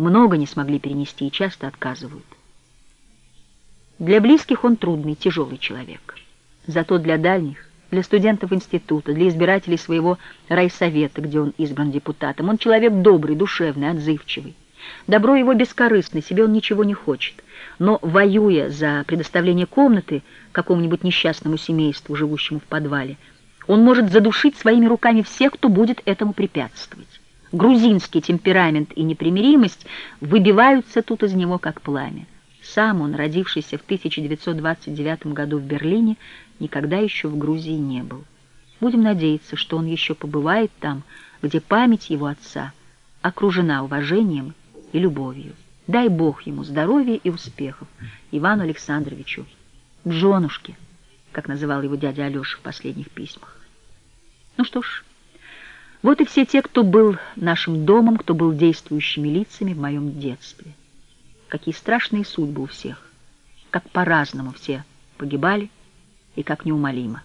много не смогли перенести и часто отказывают. Для близких он трудный, тяжелый человек. Зато для дальних, для студентов института, для избирателей своего райсовета, где он избран депутатом, он человек добрый, душевный, отзывчивый. Добро его бескорыстно, себе он ничего не хочет. Но, воюя за предоставление комнаты какому-нибудь несчастному семейству, живущему в подвале, он может задушить своими руками всех, кто будет этому препятствовать. Грузинский темперамент и непримиримость выбиваются тут из него, как пламя. Сам он, родившийся в 1929 году в Берлине, никогда еще в Грузии не был. Будем надеяться, что он еще побывает там, где память его отца окружена уважением и любовью. Дай Бог ему здоровья и успехов, Ивану Александровичу, Джонушке, как называл его дядя Алеша в последних письмах. Ну что ж, вот и все те, кто был нашим домом, кто был действующими лицами в моем детстве. Какие страшные судьбы у всех, как по-разному все погибали и как неумолимо.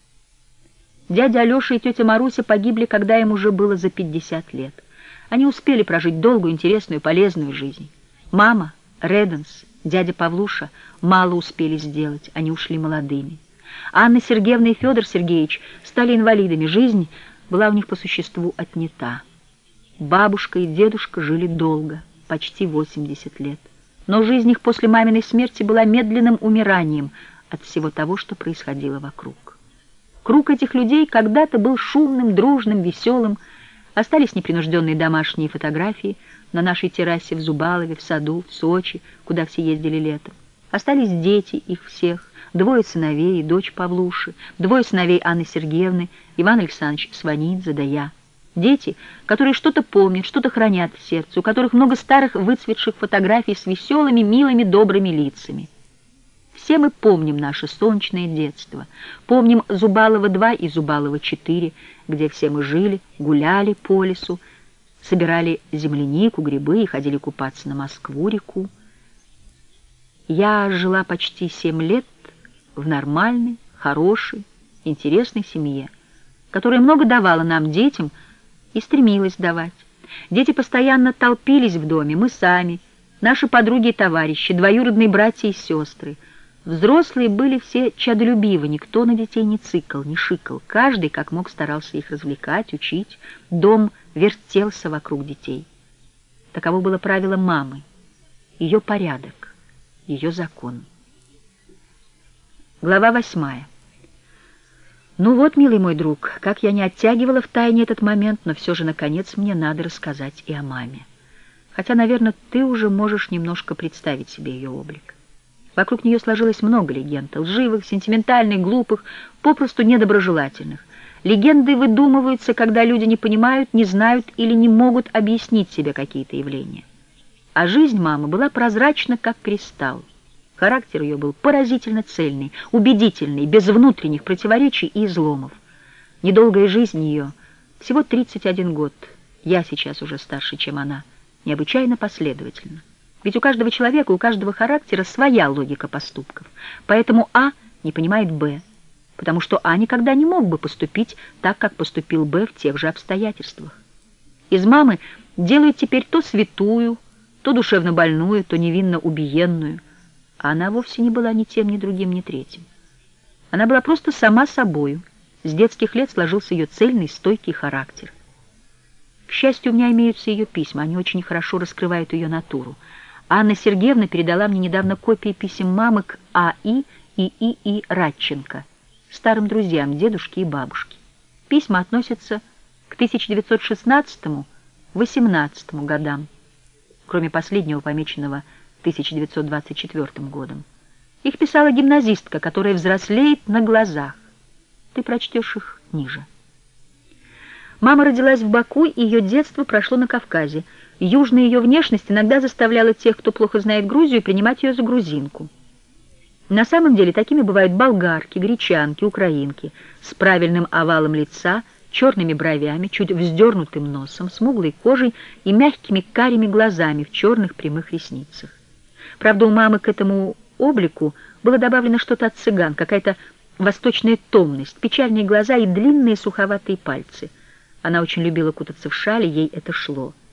Дядя Алеша и тетя Маруся погибли, когда им уже было за 50 лет. Они успели прожить долгую, интересную, полезную жизнь. Мама, Реденс, дядя Павлуша мало успели сделать, они ушли молодыми. Анна Сергеевна и Федор Сергеевич стали инвалидами, жизнь была у них по существу отнята. Бабушка и дедушка жили долго, почти 80 лет. Но жизнь их после маминой смерти была медленным умиранием от всего того, что происходило вокруг. Круг этих людей когда-то был шумным, дружным, веселым. Остались непринужденные домашние фотографии на нашей террасе в Зубалове, в саду, в Сочи, куда все ездили летом. Остались дети их всех, 2 сыновей и дочь Павлуши, 2 сыновей Анны Сергеевны, Иван Александрович Сванидзе да я. Дети, которые что-то помнят, что-то хранят в сердце, у которых много старых выцветших фотографий с веселыми, милыми, добрыми лицами. Все мы помним наше солнечное детство, помним Зубалово-2 и Зубалово-4, где все мы жили, гуляли по лесу, собирали землянику, грибы и ходили купаться на Москву-реку. Я жила почти 7 лет в нормальной, хорошей, интересной семье, которая много давала нам, детям, и стремилась давать. Дети постоянно толпились в доме, мы сами, наши подруги и товарищи, двоюродные братья и сестры. Взрослые были все чадолюбивы, никто на детей не цикал, не шикал. Каждый, как мог, старался их развлекать, учить. Дом вертелся вокруг детей. Таково было правило мамы, ее порядок, ее закон. Глава 8. Ну вот, милый мой друг, как я не оттягивала в тайне этот момент, но все же, наконец, мне надо рассказать и о маме. Хотя, наверное, ты уже можешь немножко представить себе ее облик. Вокруг нее сложилось много легенд, лживых, сентиментальных, глупых, попросту недоброжелательных. Легенды выдумываются, когда люди не понимают, не знают или не могут объяснить себе какие-то явления. А жизнь мамы была прозрачна, как кристалл. Характер ее был поразительно цельный, убедительный, без внутренних противоречий и изломов. Недолгая жизнь ее, всего 31 год, я сейчас уже старше, чем она, необычайно последовательна. Ведь у каждого человека, у каждого характера своя логика поступков. Поэтому А не понимает Б, потому что А никогда не мог бы поступить так, как поступил Б в тех же обстоятельствах. Из мамы делают теперь то святую, то душевно больную, то невинно убиенную. А она вовсе не была ни тем, ни другим, ни третьим. Она была просто сама собою. С детских лет сложился ее цельный, стойкий характер. К счастью, у меня имеются ее письма, они очень хорошо раскрывают ее натуру. Анна Сергеевна передала мне недавно копии писем мамы к А.И. и И.И. Радченко, старым друзьям дедушки и бабушки. Письма относятся к 1916-18 годам, кроме последнего, помеченного 1924 годом. Их писала гимназистка, которая взрослеет на глазах. Ты прочтешь их ниже. Мама родилась в Баку, и ее детство прошло на Кавказе. Южная ее внешность иногда заставляла тех, кто плохо знает Грузию, принимать ее за грузинку. На самом деле такими бывают болгарки, гречанки, украинки, с правильным овалом лица, черными бровями, чуть вздернутым носом, смуглой кожей и мягкими карими глазами в черных прямых ресницах. Правда, у мамы к этому облику было добавлено что-то от цыган, какая-то восточная томность, печальные глаза и длинные суховатые пальцы. Она очень любила кутаться в шали, ей это шло.